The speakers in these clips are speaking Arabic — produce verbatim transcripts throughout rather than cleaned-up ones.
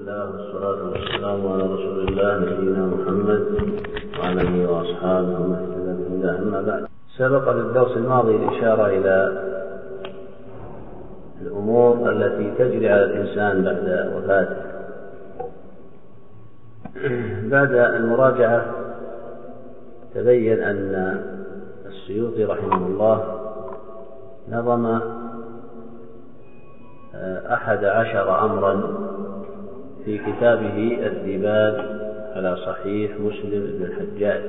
الله والصلاة والسلام على رسول الله نبينا محمد وعلى آله وأصحابه ومن اهتدى بهداه. أما بعد، سبق في الدرس الماضي الإشارة إلى الأمور التي تجري على الإنسان بعد وفاته. بعد المراجعة تبين أن السيوطي رحمه الله نظم أحد عشر أمرا في كتابه الديباج على صحيح مسلم بن الحجاج،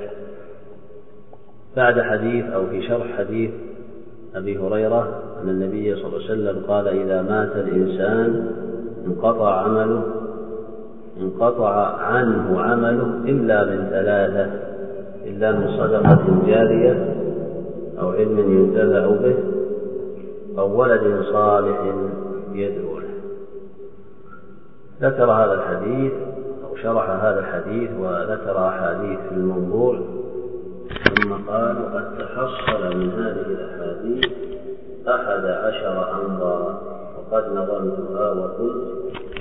بعد حديث أو في شرح حديث أبي هريرة أن النبي صلى الله عليه وسلم قال: إذا مات الإنسان انقطع عمله انقطع عنه عمله إلا من ثلاثة، إلا من صدقة جارية أو علم ينتفع به أو ولد صالح يدعو له. ذكر هذا الحديث أو شرح هذا الحديث وذكر أحاديث في الموضوع، ثم قال: وقد تحصل من هذه الأحاديث أحد عشر أمرا، وقد نظمتها وقلت: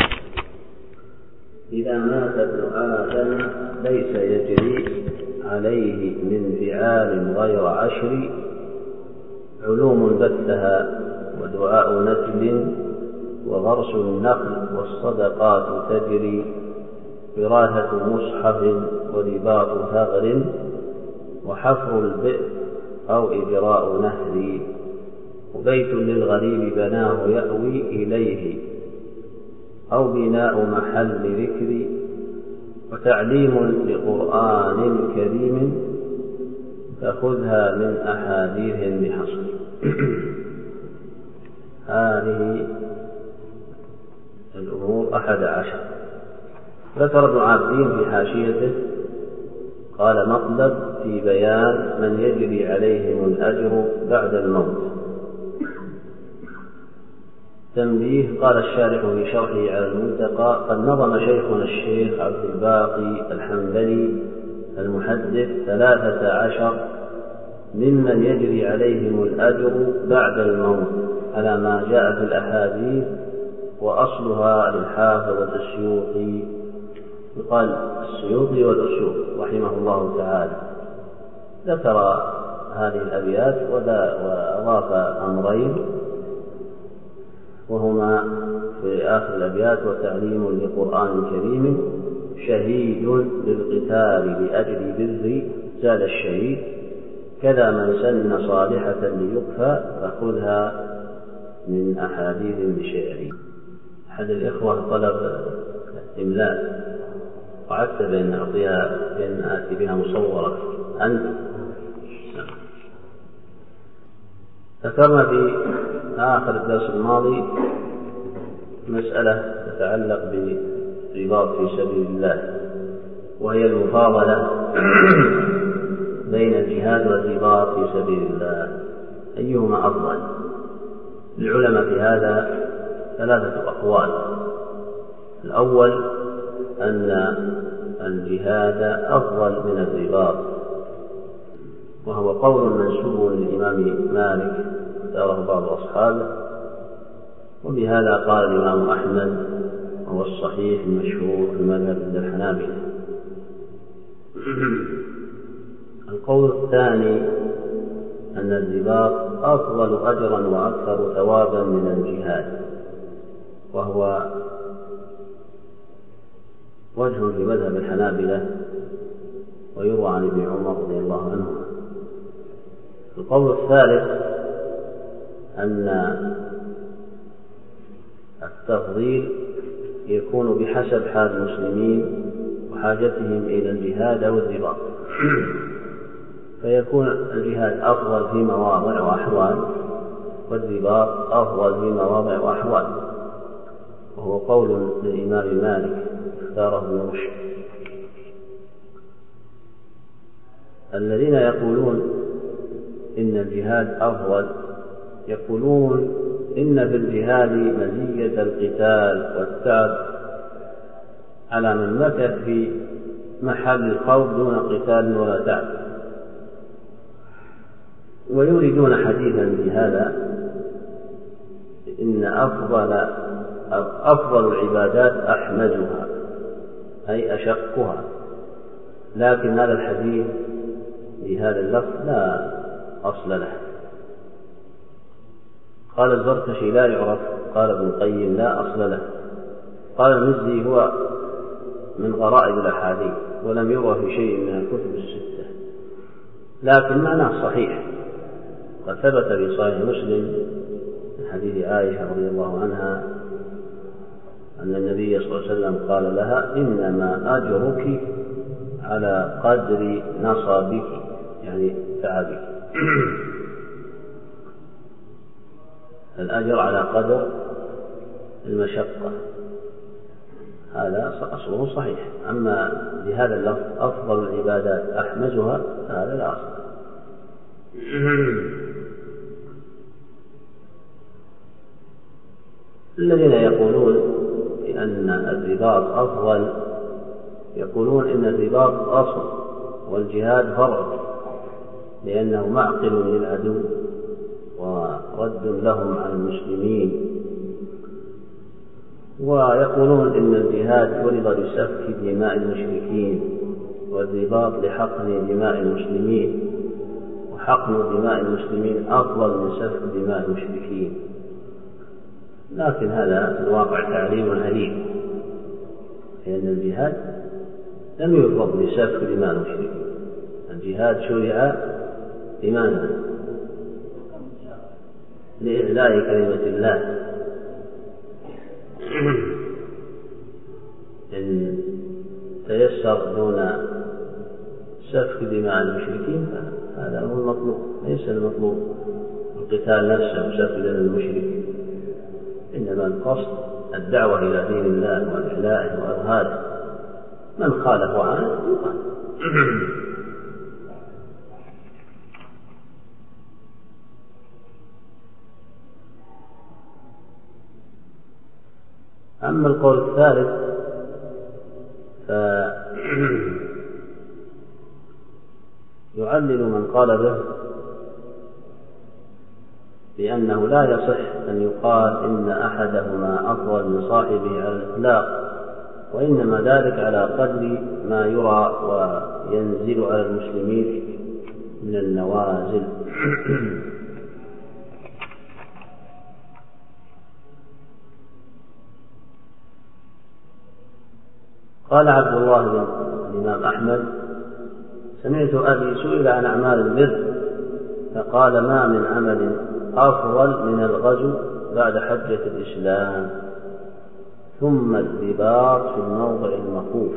إذا مات ابن آدم ليس يجري عليه من فعال غير عشر: علوم بثها، ودعاء نجل، وغرس النخل، والصدقات تجري، وراثة مصحف، ورباط ثغر، وحفر البئر أو إجراء نهر، وبيت للغريب بناه يأوي إليه، أو بناء محل ذكر، وتعليم لقرآن كريم، فخذها من أحاديث بحصر. هذه الأمور أحد عشر. ذكر ابن عابدين في حاشيته قال: مطلب في بيان من يجري عليهم الأجر بعد الموت. تنبيه: قال الشارح في شرحه على المنتقى: قد نظم شيخنا الشيخ عبد الباقي الحنبلي المحدث ثلاثة عشر ممن يجري عليهم الأجر بعد الموت على ما جاء في الأحاديث، وأصلها للحافظ السيوطي، يقال السيوطي والأسيوط رحمه الله تعالى. ذكر هذه الأبيات وأضاف أمرين، وهما في آخر الأبيات: وتعليم لقرآن كريم، شهيد للقتال لأجل بر زاد الشهيد، كذا من سن صالحة ليكفى، فخذها من أحاديث بشعر. أحد الإخوة طلب إملاء، وعدت بأن أعطيها بأن آتي بها مصورة. أنت ذكرنا في آخر الدرس الماضي مسألة تتعلق بالرباط في سبيل الله، وهي المفاضلة بين الجهاد والرباط في سبيل الله، أيهما أفضل؟ العلماء في هذا ثلاثة أقوال. الأول أن الجهاد أفضل من الرباط، وهو قول منسوب للإمام مالك اختاره بعض أصحابه، وبهذا قال الإمام أحمد، وهو الصحيح المشهور في المذهب عند الحنابلة. القول الثاني أن الرباط أفضل أجرا وأكثر ثوابا من الجهاد، وهو وجه في مذهب الحنابلة، ويروى عن ابن عمر رضي الله عنه. القول الثالث أن التفضيل يكون بحسب حال المسلمين وحاجتهم إلى الجهاد أو الرباط، فيكون الجهاد أفضل في مواضع وأحوال، والرباط أفضل في مواضع وأحوال، وهو قول للإمام مالك اختاره ابن رشد. الذين يقولون إن الجهاد أفضل يقولون إن في الجهاد مزية القتال والتعب على من مكث في محل الخوف دون قتال ولا تعب، ويريدون حديثا بهذا إن أفضل أفضل العبادات أحمدها أي أشقها، لكن هذا الحديث بهذا اللفظ لا أصل له. قال الزركشي لا يعرف، قال ابن القيم لا أصل له، قال المزي هو من غرائب الأحاديث ولم يروى في شيء من الكتب الستة، لكن معناه صحيح. قد ثبت في صحيح مسلم من حديث عائشة رضي الله عنها أن النبي صلى الله عليه وسلم قال لها إنما أجرك على قدر نصبك، يعني تعبك. الأجر على قدر المشقة، هذا أصله صحيح. أما بهذا اللفظ أفضل العبادات أحمدها هذا لا أصل. الذين يقولون بأن الرباط أفضل يقولون إن الرباط أصل والجهاد فرع، لأنه معقل للعدو ورد لهم على المسلمين. ويقولون إن الجهاد فرض لسفك دماء المشركين، والرباط لحقن دماء المسلمين، وحقن دماء المسلمين أفضل من سفك دماء المشركين. لكن هذا في الواقع تعليم هريب، لأن الجهاد لم يفرض لسفك دماء المشركين، الجهاد شرع لماذا؟ لإعلاء كلمة الله. إن تيسر دون سفك دماء المشركين هذا هو المطلوب، ليس المطلوب القتال نفسه وسفك دماء المشرك، إنما القصد الدعوة إلى دين الله وإعلائه وإظهاره. من خالف عنه يقال. أما القول الثالث فيعلل من قال به بأنه لا يصح أن يقال إن أحدهما أفضل من صاحبه على الإطلاق، وإنما ذلك على قدر ما يرى وينزل على المسلمين من النوازل. قال عبد الله بن الإمام أحمد سمعت أبي سئل عن أعمال البر فقال ما من عمل أفضل من الغزو بعد حجة الإسلام ثم الرباط في الموضع المخوف.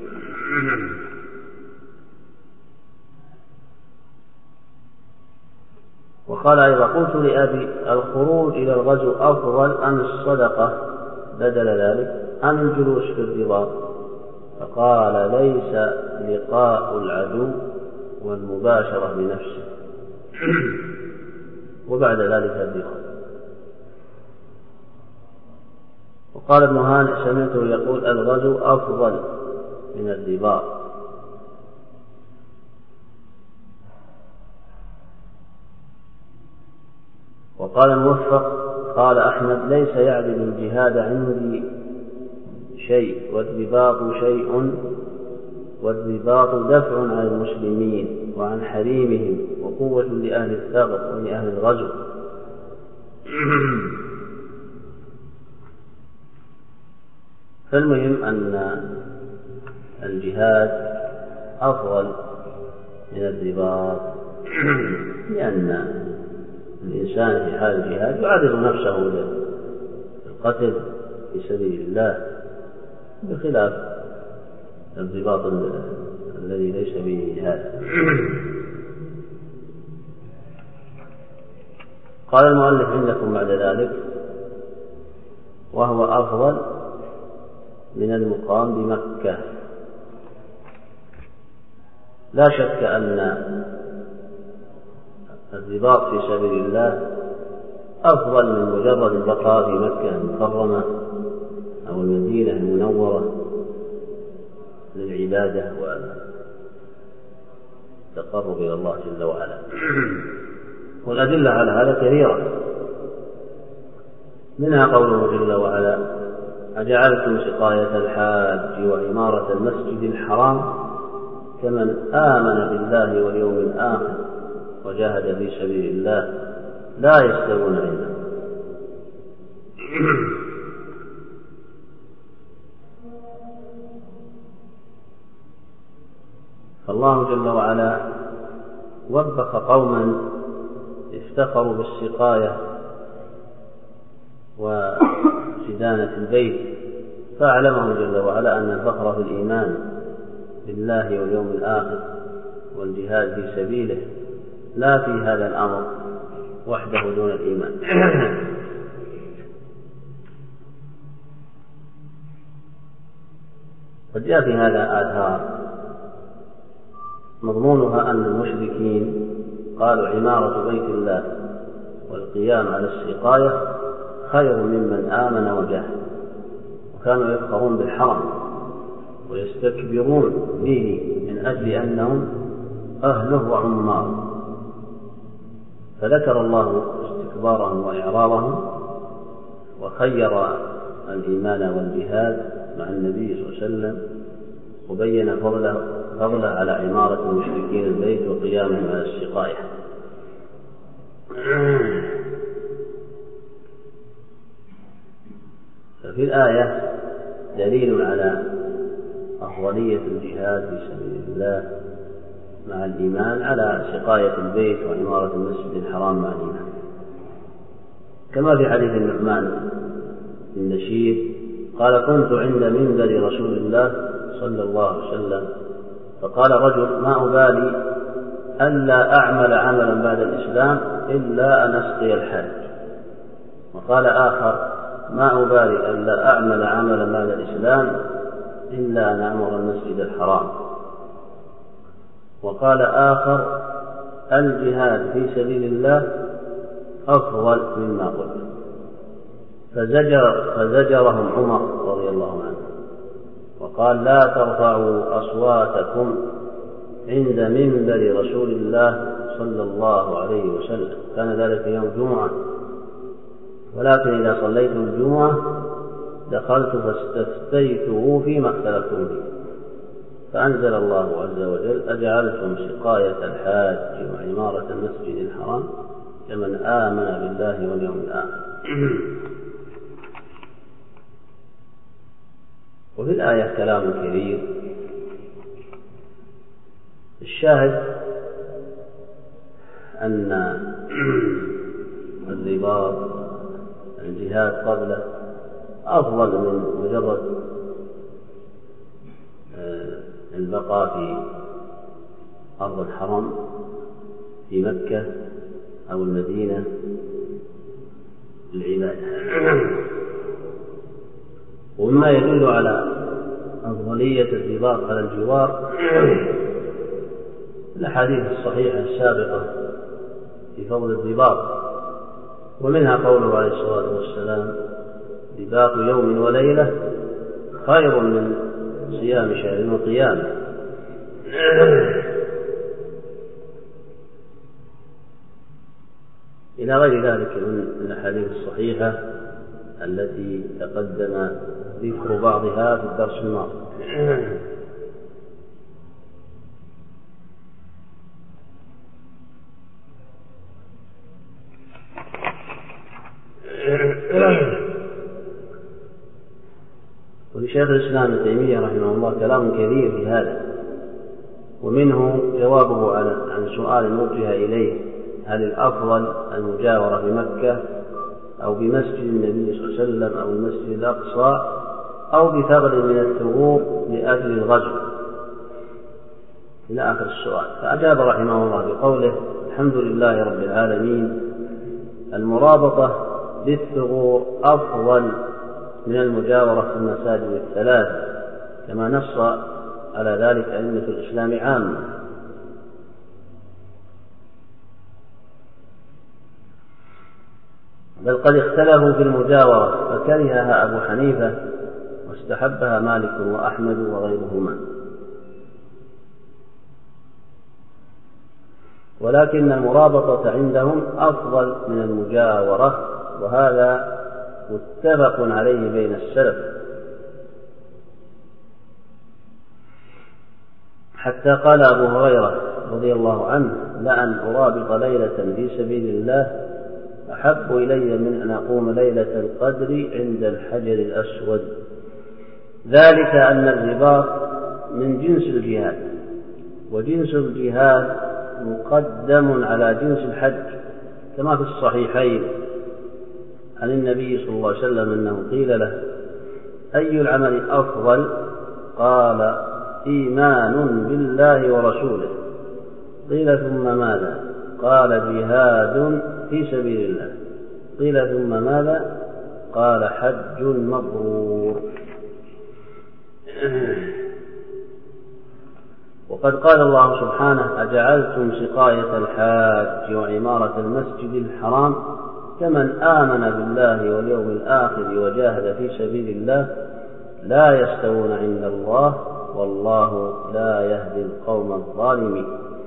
وقال أيضا قلت لأبي الخروج إلى الغزو أفضل أم الصدقة بدل ذلك أم الجلوس في الرباط؟ فقال ليس لقاء العدو والمباشرة بنفسه وبعد ذلك الرباط. وقال ابن هانئ سمعته يقول الغزو أفضل من الرباط. وقال الموفق قال أحمد ليس يعدل الجهاد عندي شيء والرباط شيء، والرباط دفع عن المسلمين وعن حريمهم وقوة لأهل الثغر ولأهل الغزو. فالمهم أن الجهاد أفضل من الرباط، لأن الإنسان في حال الجهاد يعرض نفسه للقتل في سبيل الله بخلاف الرباط الذي ليس به جهاد. قال المؤلف عندكم بعد ذلك وهو أفضل من المقام بمكة. لا شك أن الرباط في سبيل الله أفضل من مجرد البقاء في مكة المكرمة أو المدينة المنورة للعبادة والتقرب إلى الله جل وعلا. والأدلة على هذا كثيرة، منها قوله جل وعلا أجعلتم سقاية الحاج وعمارة المسجد الحرام كمن آمن بالله واليوم الآخر وجاهد في سبيل الله لا يستوون عند فالله جل وعلا وبخ قوما افتخروا بالسقاية وسدانة البيت، فأعلمهم جل وعلا أن الفخر في الإيمان بالله واليوم الآخر والجهاد في سبيله لا في هذا الأمر وحده دون الإيمان. قد جاء في هذا آثار مضمونها أن المشركين قالوا عمارة بيت الله والقيام على السقاية خير ممن آمن وجاهد، وكانوا يفخرون بالحرم ويستكبرون به من أجل أنهم أهله وعماره، فذكر الله استكبارهم وإعراضهم وخير الإيمان والجهاد مع النبي صلى الله عليه وسلم، وبين فضله فضله على عمارة المشركين البيت وقيامهم على السقاية. ففي الآية دليل على أفضلية الجهاد في سبيل الله مع الإيمان على سقاية البيت وعمارة المسجد الحرام مع الإيمان، كما في حديث النعمان بن بشير قال: كنت عند منبر رسول الله صلى الله عليه وسلم فقال رجل: ما أبالي ألا أعمل عملا بعد الإسلام إلا أن أسقي الحاج. وقال آخر: ما أبالي ألا أعمل عملا بعد الإسلام إلا أن أعمر المسجد الحرام. وقال آخر: الجهاد في سبيل الله أفضل مما قلت. فزجر فزجرهم عمر رضي الله عنه وقال: لا ترفعوا أصواتكم عند منبر رسول الله صلى الله عليه وسلم. كان ذلك يوم جمعة، ولكن إذا صليتم الجمعة دخلت فاستفتيته فيما اختلفتم فيه، فأنزل الله عز وجل: أجعلتم سقاية الحاج وعمارة المسجد الحرام كمن آمن بالله واليوم الآخر. وفي الآية كلام كبير، الشاهد أن الرباط الجهاد قبله أفضل من مجرد البقاء في أرض الحرم في مكة أو المدينة للعبادة. ومما يدل على أفضلية الرباط على الجوار الأحاديث الصحيحة السابقة في فضل الرباط، ومنها قوله عليه الصلاة والسلام: رباط يوم وليلة خير من صيام شهر وقيامه. إلى غير ذلك من الأحاديث الصحيحة التي تقدم ذكر بعضها في الدرس الماضي. ولشيخ الإسلام ابن تيمية رحمه الله كلام كثير في هذا، ومنه جوابه عن سؤال وجه إليه: هل الأفضل المجاورة بمكة أو بمسجد النبي صلى الله عليه وسلم أو المسجد الأقصى أو بثغر من الثغور لأجل الغزو، إلى آخر السؤال. فأجاب رحمه الله بقوله: الحمد لله رب العالمين، المرابطة بالثغور أفضل من المجاورة في المساجد الثلاث، كما نص على ذلك أئمة الإسلام عامة. بل قد اختلفوا في المجاورة فكرهها أبو حنيفة واستحبها مالك وأحمد وغيرهما، ولكن المرابطة عندهم أفضل من المجاورة، وهذا متفق عليه بين السلف حتى قال أبو هريرة رضي الله عنه: لأن أرابط ليلة في سبيل الله أحب إلي من أن أقوم ليلة القدر عند الحجر الأسود. ذلك أن الرباط من جنس الجهاد، وجنس الجهاد مقدم على جنس الحج، كما في الصحيحين عن النبي صلى الله عليه وسلم أنه قيل له: أي العمل أفضل؟ قال: إيمان بالله ورسوله. قيل: ثم ماذا؟ قال: جهاد في سبيل الله. قيل: ثم ماذا؟ قال: حج مبرور. وقد قال الله سبحانه: أجعلتم سقاية الحاج وعمارة المسجد الحرام كمن آمن بالله واليوم الآخر وجاهد في سبيل الله لا يستوون عند الله والله لا يهدي القوم الظالمين.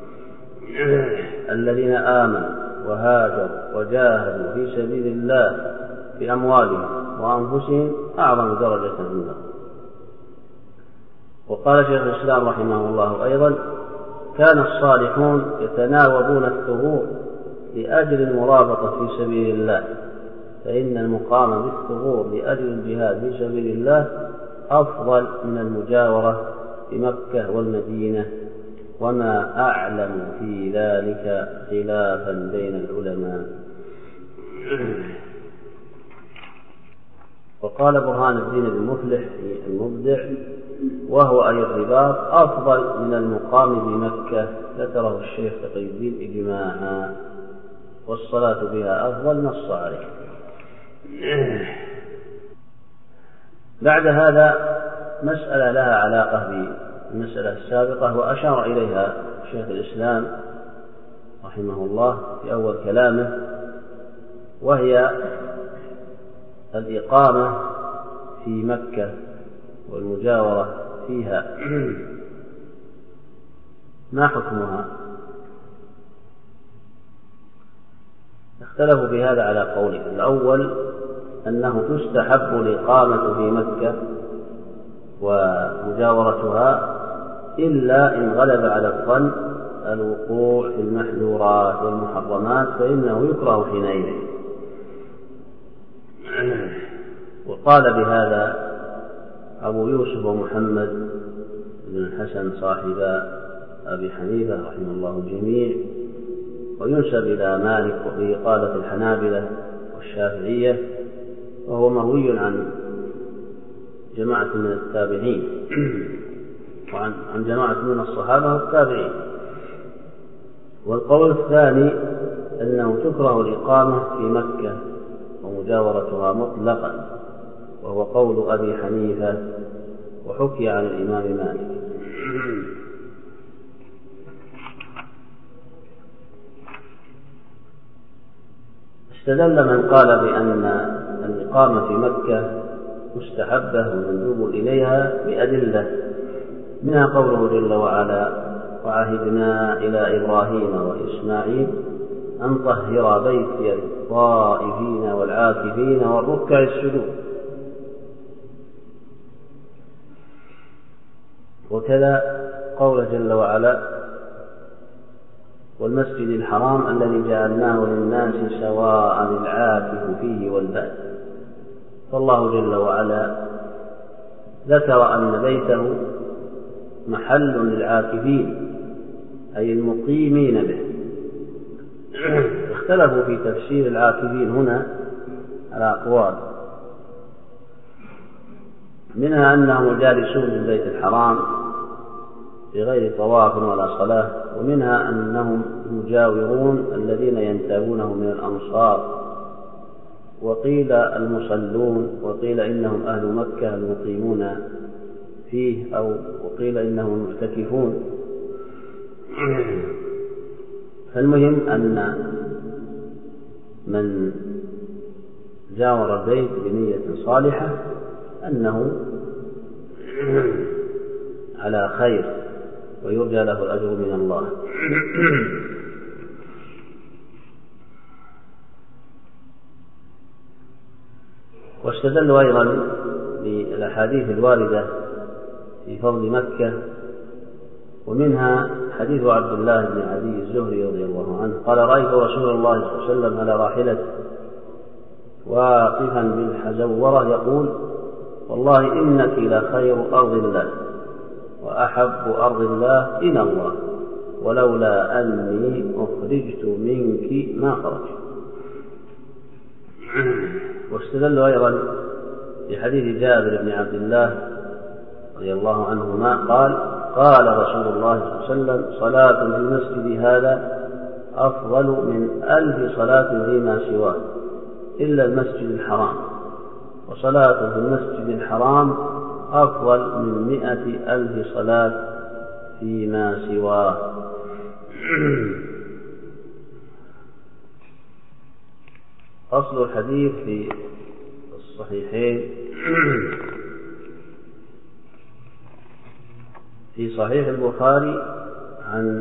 الذين آمنوا وهاجروا وجاهدوا في سبيل الله بأموالهم وأنفسهم أعظم درجة عند الله. وقال شيخ الإسلام رحمه الله أيضا: كان الصالحون يتناوبون الثغور لأجل المرابطة في سبيل الله، فإن المقام بالثغور لأجل الجهاد في سبيل الله أفضل من المجاورة بمكة والمدينة، وما أعلم في ذلك خلافا بين العلماء. وقال برهان الدين المفلح في المبدع: وهو أي الرباط أفضل من المقام بمكة، ذكره الشيخ تقي الدين إجماعا، والصلاة بها أفضل، نص عليه. بعد هذا مسألة لها علاقة بالمسألة السابقة وأشار إليها شيخ الإسلام رحمه الله في أول كلامه، وهي الإقامة في مكة والمجاورة فيها، ما حكمها؟ اختلفوا في هذا على قولين: الأول أنه تستحب الإقامة في مكة ومجاورتها إلا إن غلب على الظن الوقوع في المحذورات والمحرمات فإنه يكره حينئذ. وقال بهذا أبو يوسف ومحمد بن الحسن صاحبا أبي حنيفة رحمه الله الجميع، وينسب إلى مالك وفيه قالت الحنابلة والشافعية، وهو مروي عن جماعة من التابعين وعن عن جماعة من الصحابة والتابعين. والقول الثاني أنه تكره الإقامة في مكة ومجاورتها مطلقا، وهو قول أبي حنيفة وحكي عن الإمام مالك. استدل من قال بأن الإقامة في مكة مستحبة ومندوب إليها بأدلة، منها قوله جل وعلا: وعهدنا إلى إبراهيم وإسماعيل أن طهر بيتي للطائفين والعاكفين والركع السجود. وكذا قول جل وعلا: والمسجد الحرام الذي جعلناه للناس سواء العاكف فيه والباد. فالله جل وعلا ذكر أن بيته محل للعاكفين أي المقيمين به. اختلفوا في تفسير العاكفين هنا على أقوال، منها أنهم الجالسون للبيت الحرام بغير طواف ولا صلاة، ومنها أنهم المجاورون الذين ينتابونه من الأنصار، وقيل المصلون، وقيل إنهم أهل مكة المقيمون فيه، أو وقيل إنهم المعتكفون. فالمهم أن من جاور البيت بنية صالحة أنه على خير ويرجى له الأجر من الله. واستدلوا أيضا بالأحاديث الواردة في فضل مكة ومنها حديث عبد الله بن عدي الزهري رضي الله عنه قال رأيت رسول الله صلى الله عليه وسلم على راحلته واقفا بالحزورة يقول والله إنك لخير أرض الله وأحب أرض الله إلى الله ولولا أني أخرجت منك ما خرجت. واستدلوا أيضا بحديث جابر بن عبد الله رضي الله عنهما قال قال رسول الله صلى الله عليه وسلم صلاة في المسجد هذا أفضل من ألف صلاة فيما سواه إلا المسجد الحرام وصلاة في المسجد الحرام أفضل من مئة ألف صلاة فيما سواه. أصل الحديث في الصحيحين في صحيح البخاري عن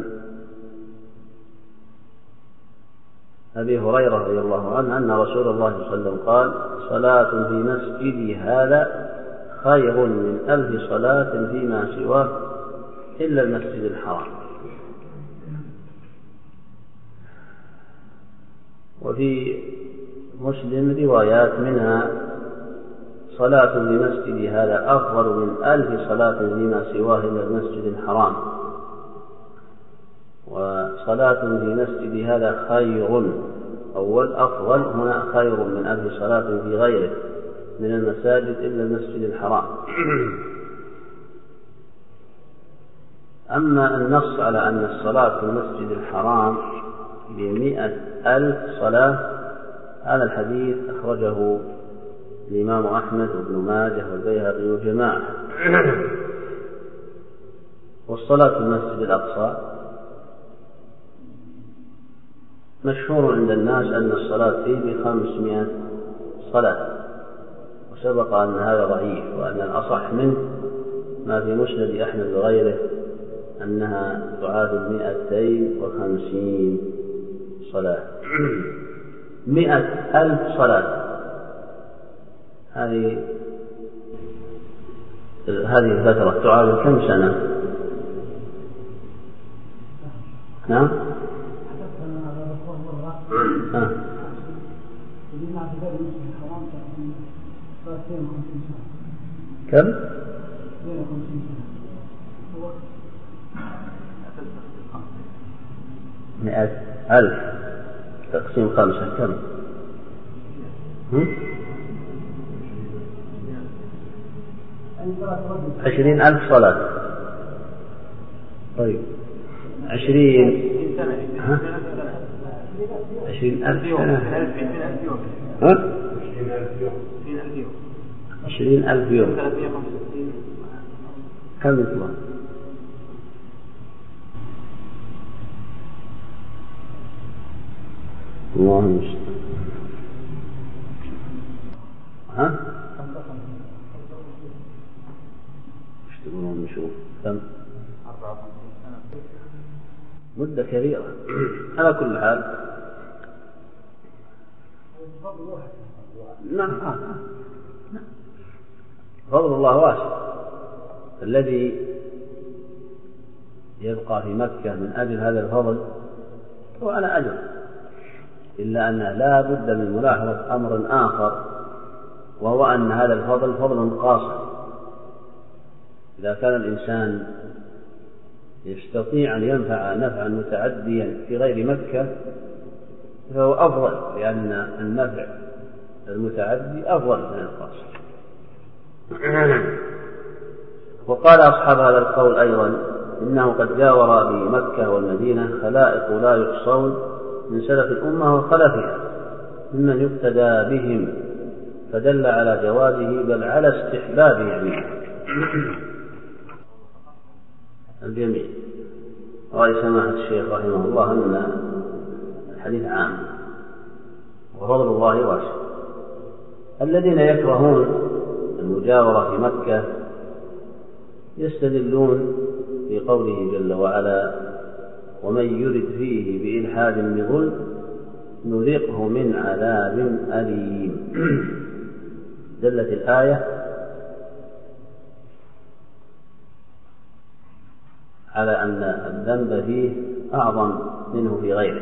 أبي هريرة رضي الله عنه أن رسول الله صلى الله عليه وسلم قال صلاة في مسجدي هذا خير من ألف صلاة فيما سواه إلا المسجد الحرام. وفي مسلم روايات منها صلاة في مسجدي هذا أفضل من ألف صلاة فيما سواه إلا المسجد الحرام وصلاة في مسجدي هذا خير أول أفضل هنا خير من ألف صلاة في غيره من المساجد إلا المسجد الحرام. أما النص على أن الصلاة في المسجد الحرام بمئة ألف صلاة هذا الحديث أخرجه الإمام أحمد وابن ماجه والبيهقي وجماعة. والصلاة في المسجد الأقصى مشهور عند الناس أن الصلاة فيه بخمسمائة صلاة وسبق أن هذا ضعيف وأن الأصح منه ما في مسند أحمد وغيره أنها تعادل مئتين وخمسين صلاة. مئة ألف صلاة هذه هذه الفترة تعادل كم سنة؟ نعم آه. كم؟ مئة ألف تقسيم خمسة كم؟ عشرين ألف صلاة. طيب عشرين ها؟ عشرين ألف سنة ها؟ عشرين ألف يوم كم يطلع؟ الله المستعان. ها؟ ايش تقولون نشوف كم؟ مدة كبيرة. على كل حال نعم فضل الله واسع. الذي يبقى في مكة من أجل هذا الفضل هو على أجر، إلا أن لا بد من ملاحظة أمر آخر وهو أن هذا الفضل فضل قاصر. إذا كان الإنسان يستطيع أن ينفع نفعا متعديا في غير مكة فهو أفضل، لأن النفع المتعدي أفضل من القاصر. وقال أصحاب هذا القول أيضا إنه قد جاور بمكة والمدينة خلائق لا يحصون من سلف الأمة وخلفها ممن يقتدى بهم، فدل على جوازه بل على استحبابه يعني الجميع. رأي سماحة الشيخ رحمه الله أن الحديث عام وفضل الله واسع. الذين يكرهون المجاورة في مكة يستدلون في قوله جل وعلا ومن يرد فيه بإلحاد بظلم نذقه من عذاب أليم. دلت الآية على أن الذنب فيه أعظم منه في غيره.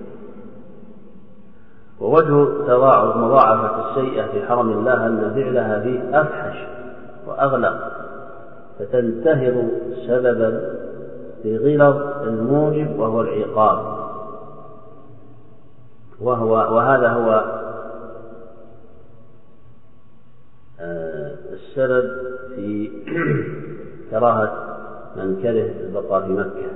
ووجه تضاعف مضاعفة السيئة في حرم الله أن فعلها فيه أفحش وأغلق، فتنتهض سببا لغلظ الموجب وهو العقاب، وهو وهذا هو السبب في كراهة من كره البقاء في مكة.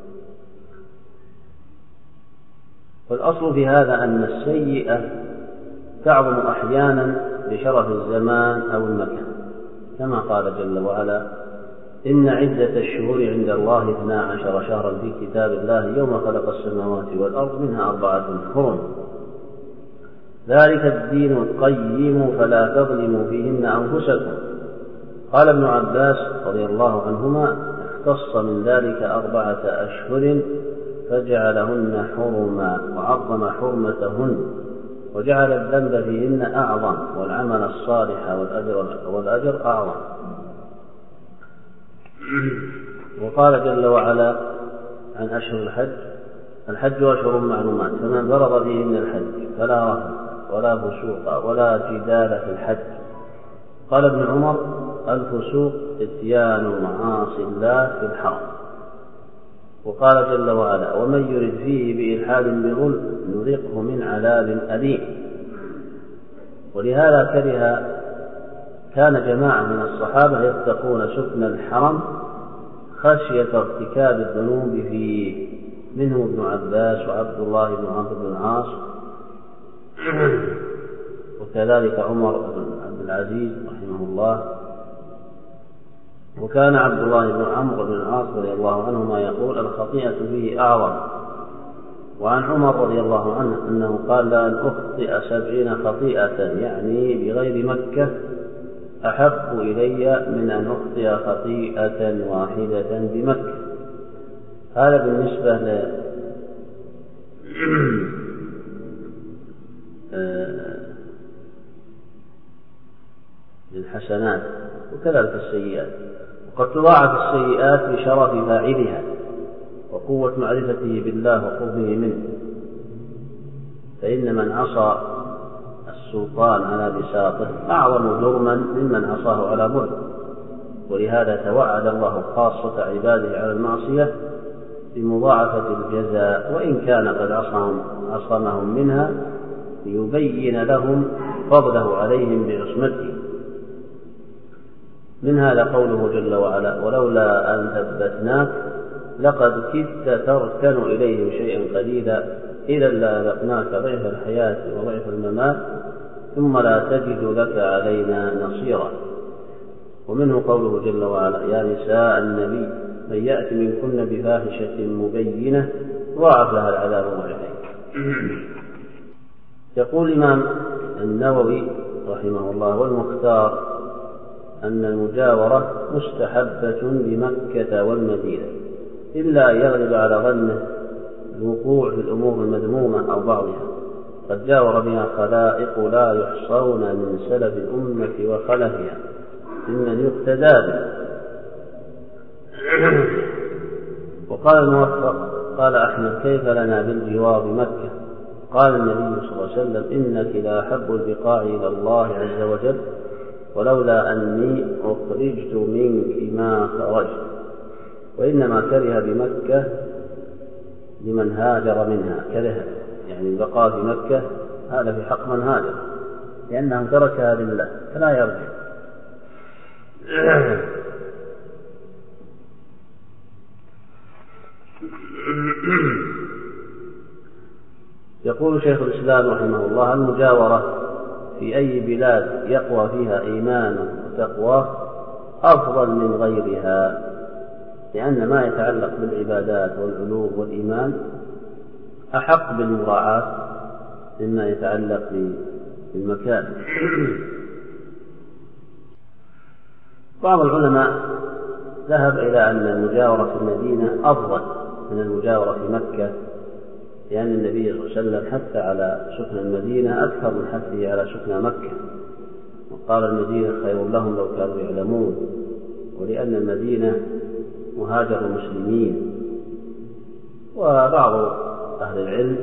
والأصل في هذا أن السيئة تعظم أحيانا بشرف الزمان أو المكان، كما قال جل وعلا: إن عدة الشهور عند الله اثنا عشر شهرا في كتاب الله يوم خلق السماوات والأرض منها أربعة حرم ذلك الدين القيم فلا تظلموا فيهن أنفسكم. قال ابن عباس رضي الله عنهما: اختص من ذلك أربعة أشهر فجعلهن حرما وعظم حرمتهن وجعل الذنب فيهن أعظم والعمل الصالح والأجر, والأجر أعظم. وقال جل وعلا عن أشهر الحج: الحج أشهر معلومات فمن فرض فيهن الحج فلا رفث ولا فسوق ولا جدال في الحج. قال ابن عمر: الفسوق اتيان معاصي الله في الحرم. وقال جل وعلا: ومن يرد فيه بإلحاد بظلم نذقه من عذاب أليم. ولهذا كره كان جماعة من الصحابة يتقون سكن الحرم خشية ارتكاب الذنوب فيه، منهم ابن عباس وعبد الله بن عمرو بن العاص، وكذلك عمر بن عبد العزيز رحمه الله. وكان عبد الله بن عمرو بن العاص رضي الله عنهما يقول: الخطيئة فيه أعظم. وعن عمر رضي الله عنه أنه قال: لأن أخطئ سبعين خطيئة يعني بغير مكة أحب إلي من أن أخطئ خطيئة واحدة بمكة. هذا بالنسبة ل للحسنات، وكذلك السيئات. وقد تضاعف السيئات بشرف فاعلها وقوة معرفته بالله وقربه منه، فإن من عصى السلطان على بساطه أعظم جرما ممن عصاه على بعد. ولهذا توعد الله خاصة عباده على المعصية بمضاعفة الجزاء، وإن كان قد عصمهم منها ليبين لهم فضله عليهم بعصمته. من هذا قوله جل وعلا: ولولا أن ثبتناك لقد كدت تركن إليهم شيئا قليلا إذا لأذقناك ضعف الحياة وضعف الممات ثم لا تجد لك علينا نصيرا. ومنه قوله جل وعلا: يا نساء النبي من يأتي منكن بفاحشة مبينة ضاعف لها العذاب ضعفين. يقول الإمام النووي رحمه الله: والمختار أن المجاورة مستحبة بمكة والمدينة، إلا يغلب على ظنه الوقوع في الأمور المذمومة أو بعضها. قد جاور بها خلائق لا يحصون من سلف الأمة وخلفها ممن يقتدى به. وقال الموفق: قال أحمد: كيف لنا بالجوار بمكة؟ قال النبي صلى الله عليه وسلم: إنك لا أحب البقاع إلى الله عز وجل، ولولا أني أخرجت منك ما خرجت. وإنما كره بمكة لمن هاجر منها، كره يعني البقاء في مكة هذا في حق من هاجر، لأنه تركها لله فلا يرجع. يقول شيخ الإسلام رحمه الله: المجاورة في أي بلاد يقوى فيها إيمانه وتقواه أفضل من غيرها، لأن ما يتعلق بالعبادات والعلوم والإيمان أحق بالمراعاة مما يتعلق بالمكان. بعض العلماء ذهب إلى أن المجاورة في المدينة أفضل من المجاورة في مكة، لأن النبي صلى الله عليه وسلم حث على سكن المدينة أكثر من حثه على سكن مكة، وقال: المدينة خير لهم لو كانوا يعلمون. ولأن المدينة مهاجر المسلمين. وبعض أهل العلم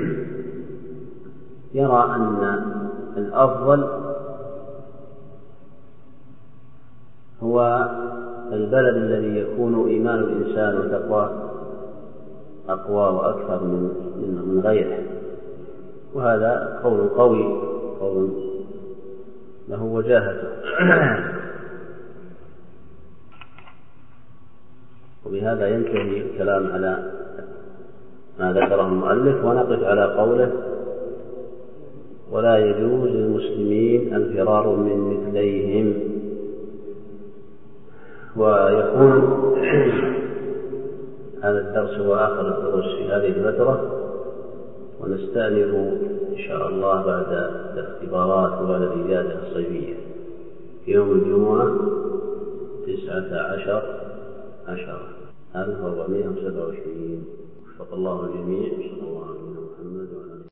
يرى أن الأفضل هو البلد الذي يكون إيمان الإنسان وتقواه أقوى وأكثر من من غيره، وهذا قول قوي، قول له وجاهته. وبهذا ينتهي الكلام على ما ذكره المؤلف، ونقف على قوله: ولا يجوز للمسلمين الفرار من مثليهم. ويكون هذا الدرس هو آخر الدروس في هذه الفترة، ونستأنف إن شاء الله بعد الاختبارات وبعد الإجازة الصيفية في يوم الجمعة تسعة عشر عشرة ألف وأربعمائة وسبعة وعشرين. وفق الله الجميع. صلى الله عليه وسلم.